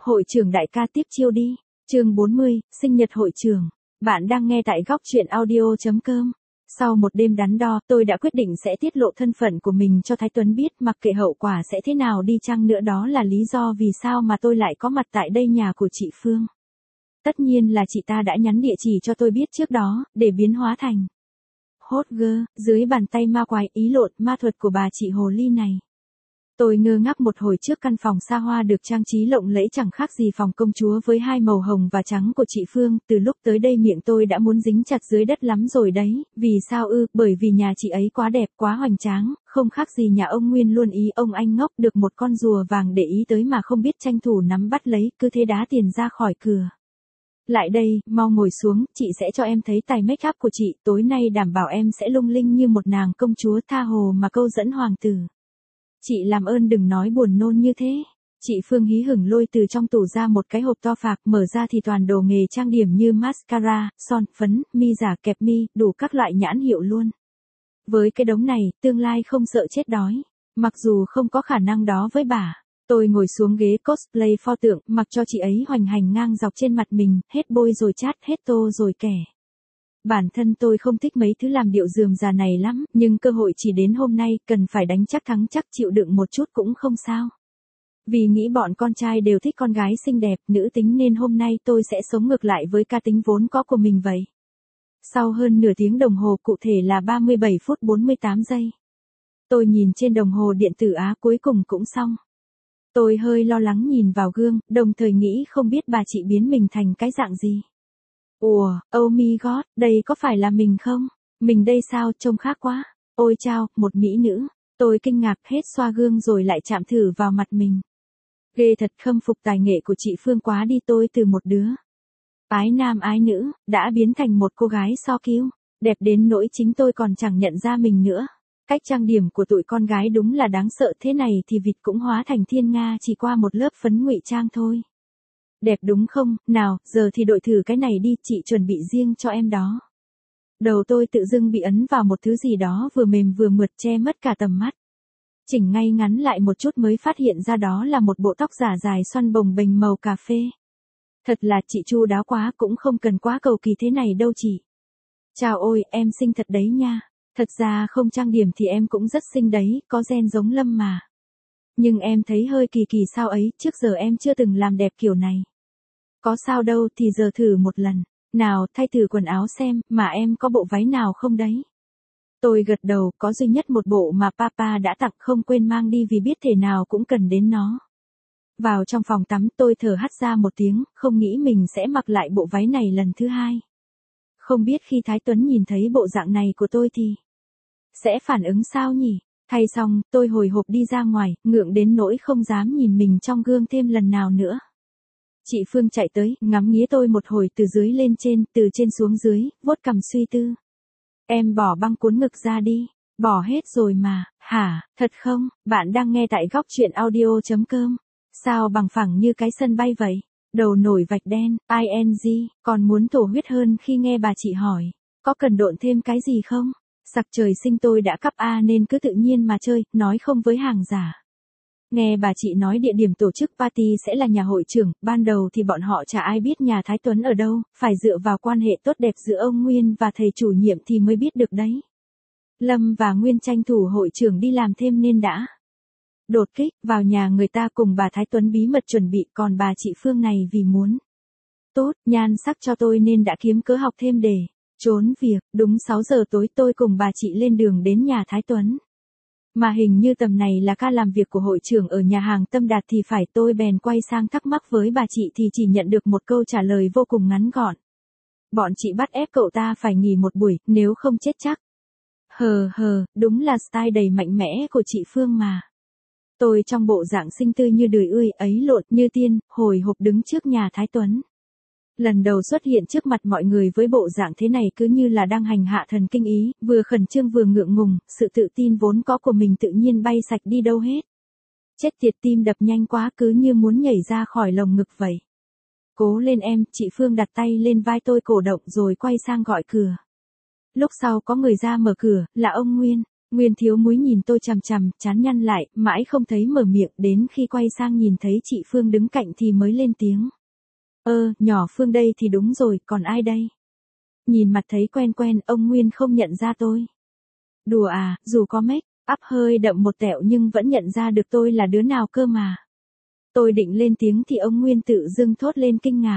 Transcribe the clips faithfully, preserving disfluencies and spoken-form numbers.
Hội trưởng đại ca tiếp chiêu đi. Chương bốn mươi, sinh nhật hội trưởng. Bạn đang nghe tại góc truyện audio chấm com. Sau một đêm đắn đo, tôi đã quyết định sẽ tiết lộ thân phận của mình cho Thái Tuấn biết, mặc kệ hậu quả sẽ thế nào đi chăng nữa, đó là lý do vì sao mà tôi lại có mặt tại đây, nhà của chị Phương. Tất nhiên là chị ta đã nhắn địa chỉ cho tôi biết trước đó, để biến hóa thành hot girl, dưới bàn tay ma quái ý lộn ma thuật của bà chị hồ ly này. Tôi ngơ ngác một hồi trước căn phòng xa hoa được trang trí lộng lẫy chẳng khác gì phòng công chúa với hai màu hồng và trắng của chị Phương. Từ lúc tới đây miệng tôi đã muốn dính chặt dưới đất lắm rồi đấy. Vì sao ư? Bởi vì nhà chị ấy quá đẹp, quá hoành tráng, không khác gì nhà ông Nguyên luôn. Ý ông anh ngốc được một con rùa vàng để ý tới mà không biết tranh thủ nắm bắt lấy, cứ thế đá tiền ra khỏi cửa. Lại đây, mau ngồi xuống, chị sẽ cho em thấy tài make up của chị, tối nay đảm bảo em sẽ lung linh như một nàng công chúa tha hồ mà câu dẫn hoàng tử. Chị làm ơn đừng nói buồn nôn như thế. Chị Phương hí hửng lôi từ trong tủ ra một cái hộp to phạc, mở ra thì toàn đồ nghề trang điểm như mascara, son, phấn, mi giả, kẹp mi, đủ các loại nhãn hiệu luôn. Với cái đống này, tương lai không sợ chết đói. Mặc dù không có khả năng đó với bà. Tôi ngồi xuống ghế cosplay pho tượng, mặc cho chị ấy hoành hành ngang dọc trên mặt mình, hết bôi rồi chát, hết tô rồi kẻ. Bản thân tôi không thích mấy thứ làm điệu rườm rà này lắm, nhưng cơ hội chỉ đến hôm nay, cần phải đánh chắc thắng chắc, chịu đựng một chút cũng không sao. Vì nghĩ bọn con trai đều thích con gái xinh đẹp, nữ tính, nên hôm nay tôi sẽ sống ngược lại với cá tính vốn có của mình vậy. Sau hơn nửa tiếng đồng hồ, cụ thể là ba mươi bảy phút bốn mươi tám giây. Tôi nhìn trên đồng hồ điện tử, á, cuối cùng cũng xong. Tôi hơi lo lắng nhìn vào gương, đồng thời nghĩ không biết bà chị biến mình thành cái dạng gì. Ủa, oh my god, đây có phải là mình không? Mình đây sao, trông khác quá. Ôi chao, một mỹ nữ. Tôi kinh ngạc hết xoa gương rồi lại chạm thử vào mặt mình. Ghê thật, khâm phục tài nghệ của chị Phương quá đi. Tôi từ một đứa ái nam ái nữ, đã biến thành một cô gái so kiêu. Đẹp đến nỗi chính tôi còn chẳng nhận ra mình nữa. Cách trang điểm của tụi con gái đúng là đáng sợ, thế này thì vịt cũng hóa thành thiên nga chỉ qua một lớp phấn ngụy trang thôi. Đẹp đúng không? Nào, giờ thì đội thử cái này đi, chị chuẩn bị riêng cho em đó. Đầu tôi tự dưng bị ấn vào một thứ gì đó vừa mềm vừa mượt, che mất cả tầm mắt. Chỉnh ngay ngắn lại một chút mới phát hiện ra đó là một bộ tóc giả dài xoăn bồng bềnh màu cà phê. Thật là chị chu đáo quá, cũng không cần quá cầu kỳ thế này đâu chị. Chào ôi, em xinh thật đấy nha. Thật ra không trang điểm thì em cũng rất xinh đấy, có gen giống Lâm mà. Nhưng em thấy hơi kỳ kỳ sao ấy, trước giờ em chưa từng làm đẹp kiểu này. Có sao đâu, thì giờ thử một lần. Nào, thay thử quần áo xem, mà em có bộ váy nào không đấy? Tôi gật đầu, có duy nhất một bộ mà papa đã tặng, không quên mang đi vì biết thể nào cũng cần đến nó. Vào trong phòng tắm, tôi thở hắt ra một tiếng, không nghĩ mình sẽ mặc lại bộ váy này lần thứ hai. Không biết khi Thái Tuấn nhìn thấy bộ dạng này của tôi thì sẽ phản ứng sao nhỉ? Thay xong, tôi hồi hộp đi ra ngoài, ngượng đến nỗi không dám nhìn mình trong gương thêm lần nào nữa. Chị Phương chạy tới, ngắm nghía tôi một hồi từ dưới lên trên, từ trên xuống dưới, vuốt cằm suy tư. Em bỏ băng cuốn ngực ra đi. Bỏ hết rồi mà. Hả, thật không? Bạn đang nghe tại góc truyện audio chấm com. Sao bằng phẳng như cái sân bay vậy? Đầu nổi vạch đen, ing, còn muốn thổ huyết hơn khi nghe bà chị hỏi. Có cần độn thêm cái gì không? Sặc trời sinh tôi đã cấp A nên cứ tự nhiên mà chơi, nói không với hàng giả. Nghe bà chị nói địa điểm tổ chức party sẽ là nhà hội trưởng, ban đầu thì bọn họ chả ai biết nhà Thái Tuấn ở đâu, phải dựa vào quan hệ tốt đẹp giữa ông Nguyên và thầy chủ nhiệm thì mới biết được đấy. Lâm và Nguyên tranh thủ hội trưởng đi làm thêm nên đã đột kích vào nhà người ta cùng bà Thái Tuấn bí mật chuẩn bị, còn bà chị Phương này vì muốn tốt nhan sắc cho tôi nên đã kiếm cớ học thêm để trốn việc. Đúng sáu giờ tối tôi cùng bà chị lên đường đến nhà Thái Tuấn. Mà hình như tầm này là ca làm việc của hội trưởng ở nhà hàng Tâm Đạt thì phải, tôi bèn quay sang thắc mắc với bà chị thì chỉ nhận được một câu trả lời vô cùng ngắn gọn. Bọn chị bắt ép cậu ta phải nghỉ một buổi, nếu không chết chắc. Hờ hờ, đúng là style đầy mạnh mẽ của chị Phương mà. Tôi trong bộ dạng xinh tươi như đười ươi ấy lộn như tiên, hồi hộp đứng trước nhà Thái Tuấn. Lần đầu xuất hiện trước mặt mọi người với bộ dạng thế này cứ như là đang hành hạ thần kinh ý, vừa khẩn trương vừa ngượng ngùng, sự tự tin vốn có của mình tự nhiên bay sạch đi đâu hết. Chết tiệt, tim đập nhanh quá cứ như muốn nhảy ra khỏi lồng ngực vậy. Cố lên em, chị Phương đặt tay lên vai tôi cổ động rồi quay sang gọi cửa. Lúc sau có người ra mở cửa, là ông Nguyên. Nguyên thiếu muối nhìn tôi chằm chằm, trán nhăn lại, mãi không thấy mở miệng, đến khi quay sang nhìn thấy chị Phương đứng cạnh thì mới lên tiếng. Ơ, nhỏ Phương đây thì đúng rồi, còn ai đây? Nhìn mặt thấy quen quen, ông Nguyên không nhận ra tôi. Đùa à, dù có make up hơi đậm một tẹo nhưng vẫn nhận ra được tôi là đứa nào cơ mà. Tôi định lên tiếng thì ông Nguyên tự dưng thốt lên kinh ngạc.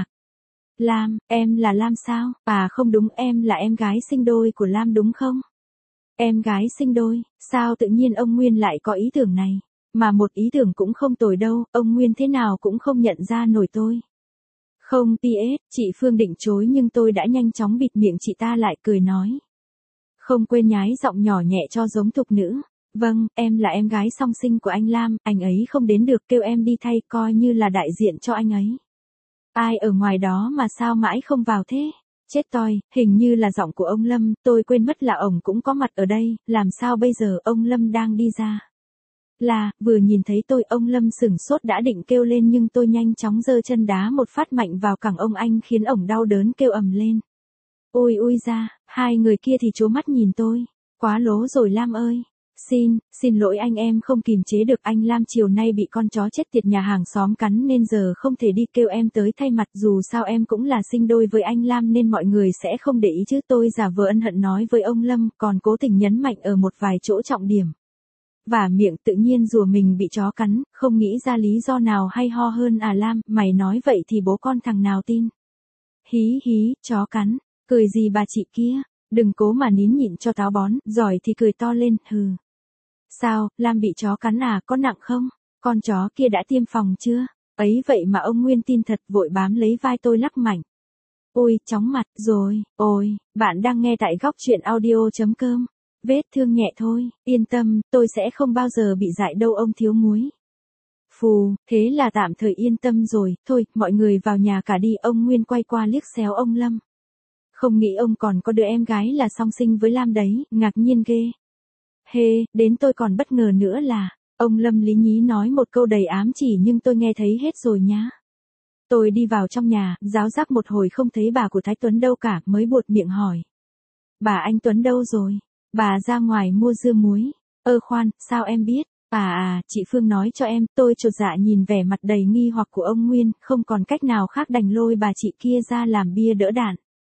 Lam, em là Lam sao? À không đúng, em là em gái sinh đôi của Lam đúng không? Em gái sinh đôi, sao tự nhiên ông Nguyên lại có ý tưởng này? Mà một ý tưởng cũng không tồi đâu, ông Nguyên thế nào cũng không nhận ra nổi tôi. Không pê ét, chị Phương định chối nhưng tôi đã nhanh chóng bịt miệng chị ta lại cười nói. Không quên nhái giọng nhỏ nhẹ cho giống thục nữ. Vâng, em là em gái song sinh của anh Lam, anh ấy không đến được kêu em đi thay coi như là đại diện cho anh ấy. Ai ở ngoài đó mà sao mãi không vào thế? Chết toi, hình như là giọng của ông Lâm, tôi quên mất là ông cũng có mặt ở đây, làm sao bây giờ ông Lâm đang đi ra. Là, vừa nhìn thấy tôi ông Lâm sửng sốt đã định kêu lên nhưng tôi nhanh chóng giơ chân đá một phát mạnh vào cẳng ông anh khiến ổng đau đớn kêu ầm lên. Ôi ôi ra, hai người kia thì trố mắt nhìn tôi. Quá lố rồi Lam ơi. Xin, xin lỗi anh em không kìm chế được anh Lam chiều nay bị con chó chết tiệt nhà hàng xóm cắn nên giờ không thể đi kêu em tới thay mặt dù sao em cũng là sinh đôi với anh Lam nên mọi người sẽ không để ý chứ tôi giả vờ ân hận nói với ông Lâm còn cố tình nhấn mạnh ở một vài chỗ trọng điểm. Và miệng tự nhiên rùa mình bị chó cắn, không nghĩ ra lý do nào hay ho hơn à Lam, mày nói vậy thì bố con thằng nào tin. Hí hí, chó cắn, cười gì bà chị kia, đừng cố mà nín nhịn cho táo bón, giỏi thì cười to lên, hừ. Sao, Lam bị chó cắn à, có nặng không? Con chó kia đã tiêm phòng chưa? Ấy vậy mà ông Nguyên tin thật vội bám lấy vai tôi lắc mạnh. Ôi, chóng mặt, rồi, ôi, bạn đang nghe tại góc chuyện audio.com. Vết thương nhẹ thôi, yên tâm, tôi sẽ không bao giờ bị dại đâu ông thiếu muối. Phù, thế là tạm thời yên tâm rồi, thôi, mọi người vào nhà cả đi, ông Nguyên quay qua liếc xéo ông Lâm. Không nghĩ ông còn có đứa em gái là song sinh với Lam đấy, ngạc nhiên ghê. Hê, đến tôi còn bất ngờ nữa là, ông Lâm lý nhí nói một câu đầy ám chỉ nhưng tôi nghe thấy hết rồi nhá. Tôi đi vào trong nhà, ráo rác một hồi không thấy bà của Thái Tuấn đâu cả, mới buột miệng hỏi. Bà anh Tuấn đâu rồi? Bà ra ngoài mua dưa muối. Ơ khoan, sao em biết? À à, chị Phương nói cho em, tôi chột dạ nhìn vẻ mặt đầy nghi hoặc của ông Nguyên, không còn cách nào khác đành lôi bà chị kia ra làm bia đỡ đạn.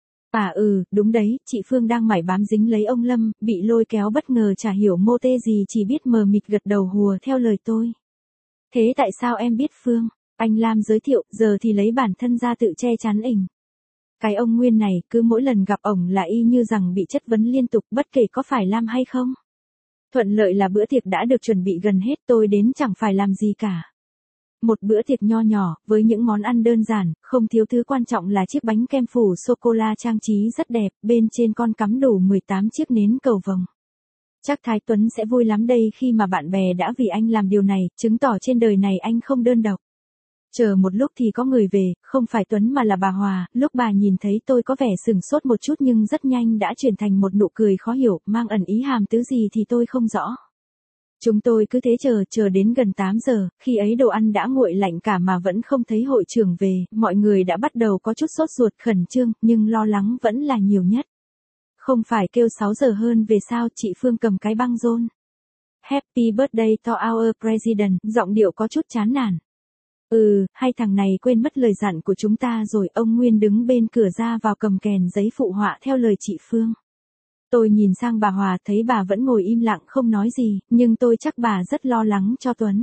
À ừ, đúng đấy, chị Phương đang mải bám dính lấy ông Lâm, bị lôi kéo bất ngờ chả hiểu mô tê gì chỉ biết mờ mịt gật đầu hùa theo lời tôi. Thế tại sao em biết Phương? Anh Lam giới thiệu, giờ thì lấy bản thân ra tự che chắn ỉnh. Cái ông Nguyên này, cứ mỗi lần gặp ổng là y như rằng bị chất vấn liên tục bất kể có phải Lam hay không. Thuận lợi là bữa tiệc đã được chuẩn bị gần hết tôi đến chẳng phải làm gì cả. Một bữa tiệc nho nhỏ, với những món ăn đơn giản, không thiếu thứ quan trọng là chiếc bánh kem phủ sô-cô-la trang trí rất đẹp, bên trên con cắm đủ mười tám chiếc nến cầu vồng. Chắc Thái Tuấn sẽ vui lắm đây khi mà bạn bè đã vì anh làm điều này, chứng tỏ trên đời này anh không đơn độc. Chờ một lúc thì có người về, không phải Tuấn mà là bà Hòa, lúc bà nhìn thấy tôi có vẻ sừng sốt một chút nhưng rất nhanh đã chuyển thành một nụ cười khó hiểu, mang ẩn ý hàm tứ gì thì tôi không rõ. Chúng tôi cứ thế chờ, chờ đến gần tám giờ, khi ấy đồ ăn đã nguội lạnh cả mà vẫn không thấy hội trưởng về, mọi người đã bắt đầu có chút sốt ruột khẩn trương, nhưng lo lắng vẫn là nhiều nhất. Không phải kêu sáu giờ hơn về sao, chị Phương cầm cái băng rôn. Happy birthday to our president, giọng điệu có chút chán nản. Ừ, hai thằng này quên mất lời dặn của chúng ta rồi, ông Nguyên đứng bên cửa ra vào cầm kèn giấy phụ họa theo lời chị Phương. Tôi nhìn sang bà Hòa thấy bà vẫn ngồi im lặng không nói gì, nhưng tôi chắc bà rất lo lắng cho Tuấn.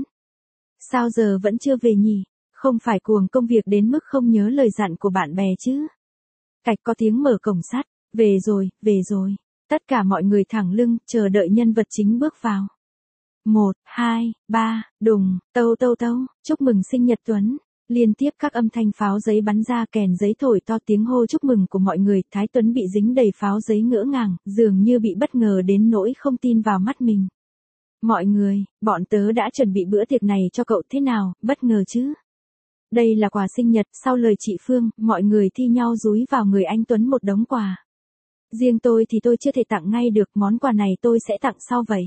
Sao giờ vẫn chưa về nhỉ? Không phải cuồng công việc đến mức không nhớ lời dặn của bạn bè chứ? Cạch có tiếng mở cổng sắt, về rồi, về rồi. Tất cả mọi người thẳng lưng, chờ đợi nhân vật chính bước vào. Một, hai, ba, đùng, tâu tâu tâu, chúc mừng sinh nhật Tuấn. Liên tiếp các âm thanh pháo giấy bắn ra kèn giấy thổi to tiếng hô chúc mừng của mọi người, Thái Tuấn bị dính đầy pháo giấy ngỡ ngàng, dường như bị bất ngờ đến nỗi không tin vào mắt mình. Mọi người, bọn tớ đã chuẩn bị bữa tiệc này cho cậu thế nào, bất ngờ chứ? Đây là quà sinh nhật, sau lời chị Phương, mọi người thi nhau dúi vào người anh Tuấn một đống quà. Riêng tôi thì tôi chưa thể tặng ngay được, món quà này tôi sẽ tặng sau vậy.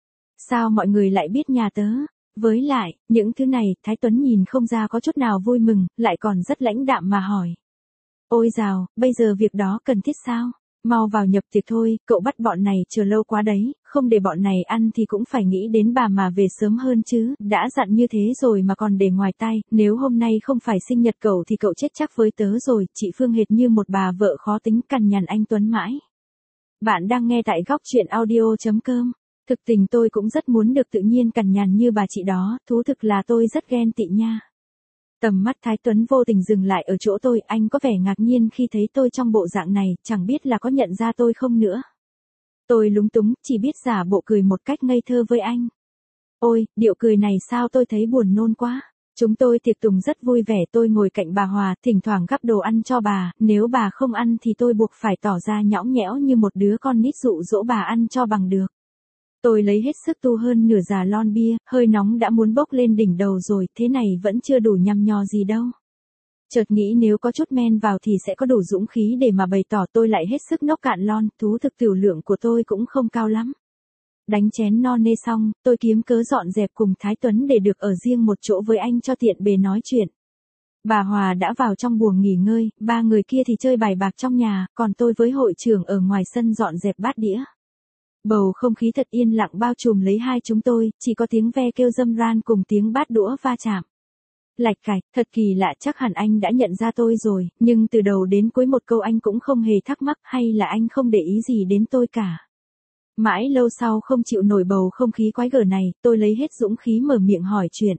Sao mọi người lại biết nhà tớ? Với lại, những thứ này, Thái Tuấn nhìn không ra có chút nào vui mừng, lại còn rất lãnh đạm mà hỏi. Ôi dào, bây giờ việc đó cần thiết sao? Mau vào nhập tiệc thôi, cậu bắt bọn này chờ lâu quá đấy, không để bọn này ăn thì cũng phải nghĩ đến bà mà về sớm hơn chứ, đã dặn như thế rồi mà còn để ngoài tay, nếu hôm nay không phải sinh nhật cậu thì cậu chết chắc với tớ rồi, chị Phương hệt như một bà vợ khó tính cằn nhằn anh Tuấn mãi. Bạn đang nghe tại góc truyện audio.com. Thực tình tôi cũng rất muốn được tự nhiên cằn nhằn như bà chị đó, thú thực là tôi rất ghen tị nha. Tầm mắt Thái Tuấn vô tình dừng lại ở chỗ tôi, anh có vẻ ngạc nhiên khi thấy tôi trong bộ dạng này, chẳng biết là có nhận ra tôi không nữa. Tôi lúng túng, chỉ biết giả bộ cười một cách ngây thơ với anh. Ôi, điệu cười này sao tôi thấy buồn nôn quá. Chúng tôi tiệc tùng rất vui vẻ, tôi ngồi cạnh bà Hòa, thỉnh thoảng gắp đồ ăn cho bà, nếu bà không ăn thì tôi buộc phải tỏ ra nhõng nhẽo như một đứa con nít dụ dỗ bà ăn cho bằng được. Tôi lấy hết sức tu hơn nửa già lon bia, hơi nóng đã muốn bốc lên đỉnh đầu rồi, thế này vẫn chưa đủ nhăm nho gì đâu. Chợt nghĩ nếu có chút men vào thì sẽ có đủ dũng khí để mà bày tỏ, tôi lại hết sức nốc cạn lon, thú thực tiểu lượng của tôi cũng không cao lắm. Đánh chén no nê xong, tôi kiếm cớ dọn dẹp cùng Thái Tuấn để được ở riêng một chỗ với anh cho tiện bề nói chuyện. Bà Hòa đã vào trong buồng nghỉ ngơi, ba người kia thì chơi bài bạc trong nhà, còn tôi với hội trưởng ở ngoài sân dọn dẹp bát đĩa. Bầu không khí thật yên lặng bao trùm lấy hai chúng tôi, chỉ có tiếng ve kêu râm ran cùng tiếng bát đũa va chạm. Lạch cạch, thật kỳ lạ, chắc hẳn anh đã nhận ra tôi rồi, nhưng từ đầu đến cuối một câu anh cũng không hề thắc mắc, hay là anh không để ý gì đến tôi cả. Mãi lâu sau không chịu nổi bầu không khí quái gở này, tôi lấy hết dũng khí mở miệng hỏi chuyện.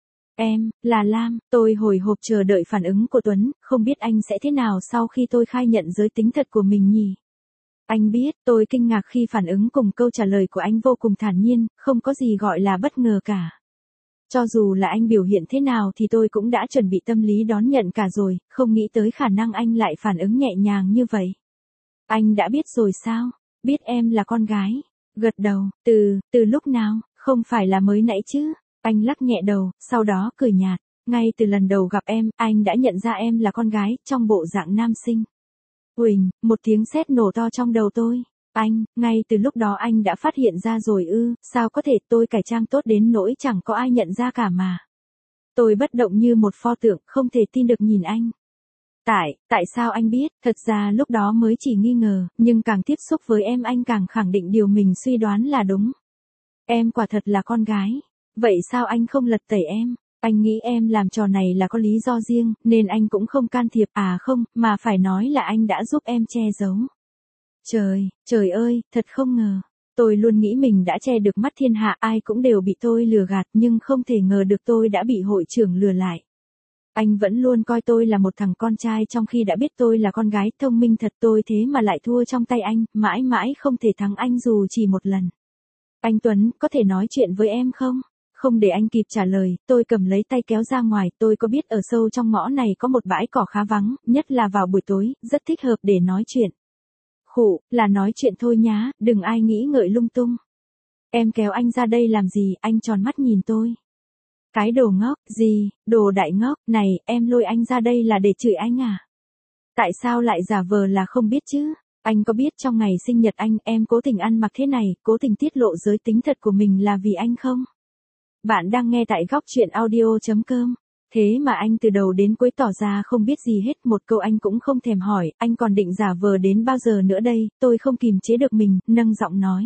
Em, là Lam, tôi hồi hộp chờ đợi phản ứng của Tuấn, không biết anh sẽ thế nào sau khi tôi khai nhận giới tính thật của mình nhỉ? Anh biết, tôi kinh ngạc khi phản ứng cùng câu trả lời của anh vô cùng thản nhiên, không có gì gọi là bất ngờ cả. Cho dù là anh biểu hiện thế nào thì tôi cũng đã chuẩn bị tâm lý đón nhận cả rồi, không nghĩ tới khả năng anh lại phản ứng nhẹ nhàng như vậy. Anh đã biết rồi sao? Biết em là con gái. Gật đầu, từ, từ lúc nào, không phải là mới nãy chứ? Anh lắc nhẹ đầu, sau đó cười nhạt. Ngay từ lần đầu gặp em, anh đã nhận ra em là con gái, trong bộ dạng nam sinh. Huỳnh, một tiếng sét nổ to trong đầu tôi. Anh, ngay từ lúc đó anh đã phát hiện ra rồi ư, sao có thể, tôi cải trang tốt đến nỗi chẳng có ai nhận ra cả mà. Tôi bất động như một pho tượng, không thể tin được nhìn anh. Tại, tại sao anh biết, thật ra lúc đó mới chỉ nghi ngờ, nhưng càng tiếp xúc với em anh càng khẳng định điều mình suy đoán là đúng. Em quả thật là con gái. Vậy sao anh không lật tẩy em? Anh nghĩ em làm trò này là có lý do riêng, nên anh cũng không can thiệp, à không, mà phải nói là anh đã giúp em che giấu. Trời, trời ơi, thật không ngờ. Tôi luôn nghĩ mình đã che được mắt thiên hạ, ai cũng đều bị tôi lừa gạt, nhưng không thể ngờ được tôi đã bị hội trưởng lừa lại. Anh vẫn luôn coi tôi là một thằng con trai trong khi đã biết tôi là con gái thông minh thật, tôi thế mà lại thua trong tay anh, mãi mãi không thể thắng anh dù chỉ một lần. Anh Tuấn, có thể nói chuyện với em không? Không để anh kịp trả lời, tôi cầm lấy tay kéo ra ngoài, tôi có biết ở sâu trong ngõ này có một bãi cỏ khá vắng, nhất là vào buổi tối, rất thích hợp để nói chuyện. Khụ, là nói chuyện thôi nhá, đừng ai nghĩ ngợi lung tung. Em kéo anh ra đây làm gì, anh tròn mắt nhìn tôi. Cái đồ ngốc, gì, đồ đại ngốc, này, em lôi anh ra đây là để chửi anh à? Tại sao lại giả vờ là không biết chứ? Anh có biết trong ngày sinh nhật anh, em cố tình ăn mặc thế này, cố tình tiết lộ giới tính thật của mình là vì anh không? Bạn đang nghe tại góc truyện audio.com. Thế mà anh từ đầu đến cuối tỏ ra không biết gì hết, một câu anh cũng không thèm hỏi, anh còn định giả vờ đến bao giờ nữa đây, tôi không kìm chế được mình, nâng giọng nói.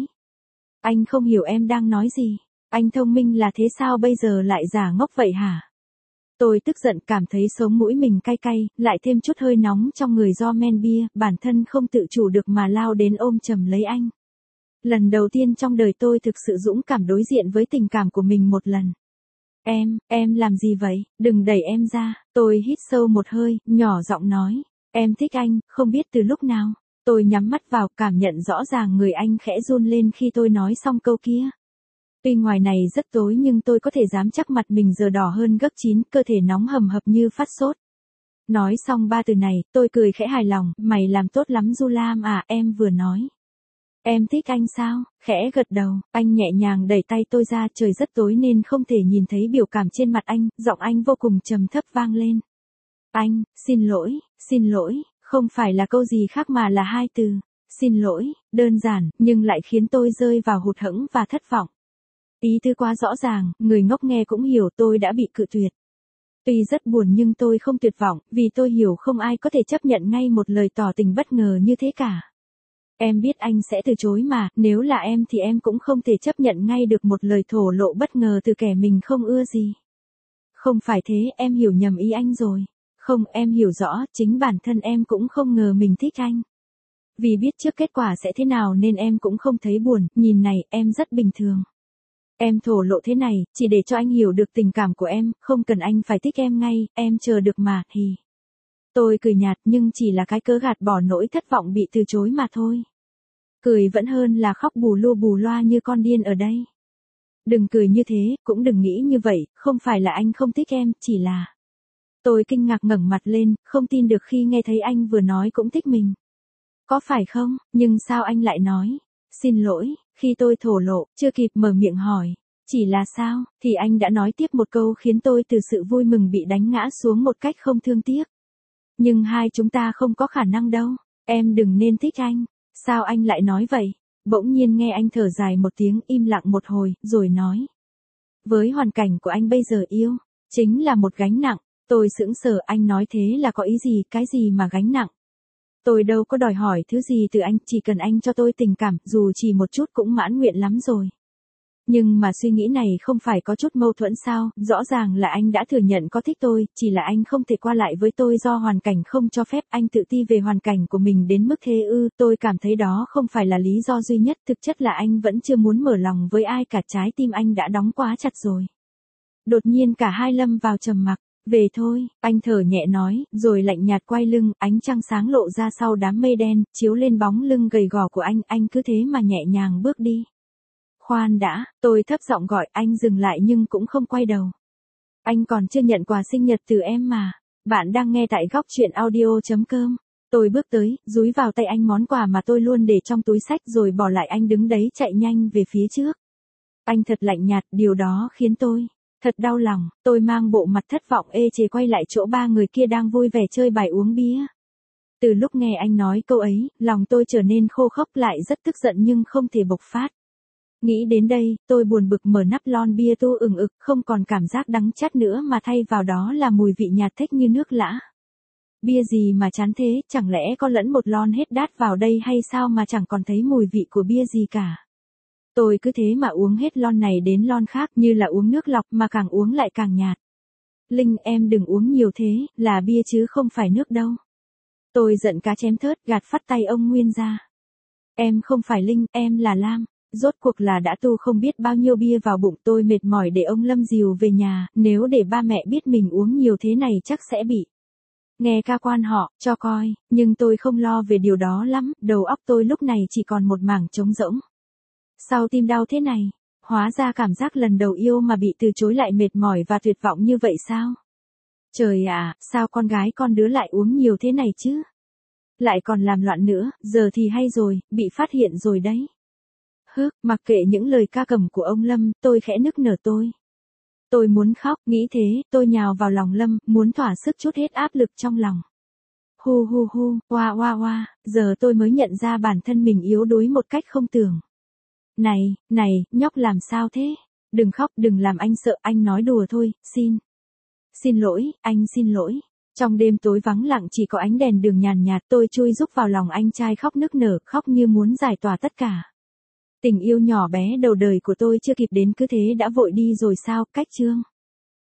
Anh không hiểu em đang nói gì, anh thông minh là thế sao bây giờ lại giả ngốc vậy hả? Tôi tức giận cảm thấy sống mũi mình cay cay, lại thêm chút hơi nóng trong người do men bia, bản thân không tự chủ được mà lao đến ôm chầm lấy anh. Lần đầu tiên trong đời tôi thực sự dũng cảm đối diện với tình cảm của mình một lần. Em, em làm gì vậy, đừng đẩy em ra, tôi hít sâu một hơi, nhỏ giọng nói, em thích anh, không biết từ lúc nào. Tôi nhắm mắt vào, cảm nhận rõ ràng người anh khẽ run lên khi tôi nói xong câu kia. Tuy ngoài này rất tối nhưng tôi có thể dám chắc mặt mình giờ đỏ hơn gấp chín, cơ thể nóng hầm hập như phát sốt. Nói xong ba từ này, tôi cười khẽ hài lòng, mày làm tốt lắm Du Lam à, em vừa nói. Em thích anh sao? Khẽ gật đầu, anh nhẹ nhàng đẩy tay tôi ra, trời rất tối nên không thể nhìn thấy biểu cảm trên mặt anh, giọng anh vô cùng trầm thấp vang lên. Anh, xin lỗi, xin lỗi, không phải là câu gì khác mà là hai từ, xin lỗi, đơn giản, nhưng lại khiến tôi rơi vào hụt hẫng và thất vọng. Ý tứ quá rõ ràng, người ngốc nghe cũng hiểu tôi đã bị cự tuyệt. Tuy rất buồn nhưng tôi không tuyệt vọng, vì tôi hiểu không ai có thể chấp nhận ngay một lời tỏ tình bất ngờ như thế cả. Em biết anh sẽ từ chối mà, nếu là em thì em cũng không thể chấp nhận ngay được một lời thổ lộ bất ngờ từ kẻ mình không ưa gì. Không phải thế, em hiểu nhầm ý anh rồi. Không, em hiểu rõ, chính bản thân em cũng không ngờ mình thích anh. Vì biết trước kết quả sẽ thế nào nên em cũng không thấy buồn, nhìn này, em rất bình thường. Em thổ lộ thế này, chỉ để cho anh hiểu được tình cảm của em, không cần anh phải thích em ngay, em chờ được mà, thì. Tôi cười nhạt nhưng chỉ là cái cớ gạt bỏ nỗi thất vọng bị từ chối mà thôi. Cười vẫn hơn là khóc bù lu bù loa như con điên ở đây. Đừng cười như thế, cũng đừng nghĩ như vậy, không phải là anh không thích em, chỉ là. Tôi kinh ngạc ngẩng mặt lên, không tin được khi nghe thấy anh vừa nói cũng thích mình. Có phải không, nhưng sao anh lại nói? Xin lỗi, khi tôi thổ lộ, chưa kịp mở miệng hỏi. Chỉ là sao, thì anh đã nói tiếp một câu khiến tôi từ sự vui mừng bị đánh ngã xuống một cách không thương tiếc. Nhưng hai chúng ta không có khả năng đâu, em đừng nên thích anh. Sao anh lại nói vậy? Bỗng nhiên nghe anh thở dài một tiếng, im lặng một hồi, rồi nói. Với hoàn cảnh của anh bây giờ yêu, chính là một gánh nặng. Tôi sững sờ, anh nói thế là có ý gì, cái gì mà gánh nặng? Tôi đâu có đòi hỏi thứ gì từ anh, chỉ cần anh cho tôi tình cảm, dù chỉ một chút cũng mãn nguyện lắm rồi. Nhưng mà suy nghĩ này không phải có chút mâu thuẫn sao, rõ ràng là anh đã thừa nhận có thích tôi, chỉ là anh không thể qua lại với tôi do hoàn cảnh không cho phép, anh tự ti về hoàn cảnh của mình đến mức thế ư, tôi cảm thấy đó không phải là lý do duy nhất, thực chất là anh vẫn chưa muốn mở lòng với ai cả, trái tim anh đã đóng quá chặt rồi. Đột nhiên cả hai lâm vào trầm mặc. Về thôi, anh thở nhẹ nói, rồi lạnh nhạt quay lưng, ánh trăng sáng lộ ra sau đám mây đen, chiếu lên bóng lưng gầy gò của anh, anh cứ thế mà nhẹ nhàng bước đi. Khoan đã, tôi thấp giọng gọi, anh dừng lại nhưng cũng không quay đầu. Anh còn chưa nhận quà sinh nhật từ em mà. Bạn đang nghe tại góc truyện audio chấm com. Tôi bước tới, dúi vào tay anh món quà mà tôi luôn để trong túi xách rồi bỏ lại anh đứng đấy chạy nhanh về phía trước. Anh thật lạnh nhạt, điều đó khiến tôi thật đau lòng. Tôi mang bộ mặt thất vọng ê chề quay lại chỗ ba người kia đang vui vẻ chơi bài uống bia. Từ lúc nghe anh nói câu ấy, lòng tôi trở nên khô khốc, lại rất tức giận nhưng không thể bộc phát. Nghĩ đến đây, tôi buồn bực mở nắp lon bia tu ửng ực, không còn cảm giác đắng chát nữa mà thay vào đó là mùi vị nhạt thếch như nước lã. Bia gì mà chán thế, chẳng lẽ có lẫn một lon hết đát vào đây hay sao mà chẳng còn thấy mùi vị của bia gì cả. Tôi cứ thế mà uống hết lon này đến lon khác, như là uống nước lọc mà càng uống lại càng nhạt. Linh, em đừng uống nhiều thế, là bia chứ không phải nước đâu. Tôi giận cá chém thớt, gạt phắt tay ông Nguyên ra. Em không phải Linh, em là Lam. Rốt cuộc là đã tu không biết bao nhiêu bia vào bụng, tôi mệt mỏi để ông Lâm dìu về nhà, nếu để ba mẹ biết mình uống nhiều thế này chắc sẽ bị nghe ca quan họ cho coi, nhưng tôi không lo về điều đó lắm, đầu óc tôi lúc này chỉ còn một mảng trống rỗng. Sao tim đau thế này? Hóa ra cảm giác lần đầu yêu mà bị từ chối lại mệt mỏi và tuyệt vọng như vậy sao? Trời ạ, sao con gái con đứa lại uống nhiều thế này chứ? Lại còn làm loạn nữa, giờ thì hay rồi, bị phát hiện rồi đấy. Hức, mặc kệ những lời ca cầm của ông Lâm, tôi khẽ nức nở tôi. Tôi muốn khóc, nghĩ thế, tôi nhào vào lòng Lâm, muốn thỏa sức chút hết áp lực trong lòng. Hu hu hu, oa oa oa, giờ tôi mới nhận ra bản thân mình yếu đuối một cách không tưởng. Này, này, nhóc làm sao thế? Đừng khóc, đừng làm anh sợ, anh nói đùa thôi, xin. Xin lỗi, anh xin lỗi. Trong đêm tối vắng lặng chỉ có ánh đèn đường nhàn nhạt, tôi chui rúc vào lòng anh trai khóc nức nở, khóc như muốn giải tỏa tất cả. Tình yêu nhỏ bé đầu đời của tôi chưa kịp đến cứ thế đã vội đi rồi sao, cách chương.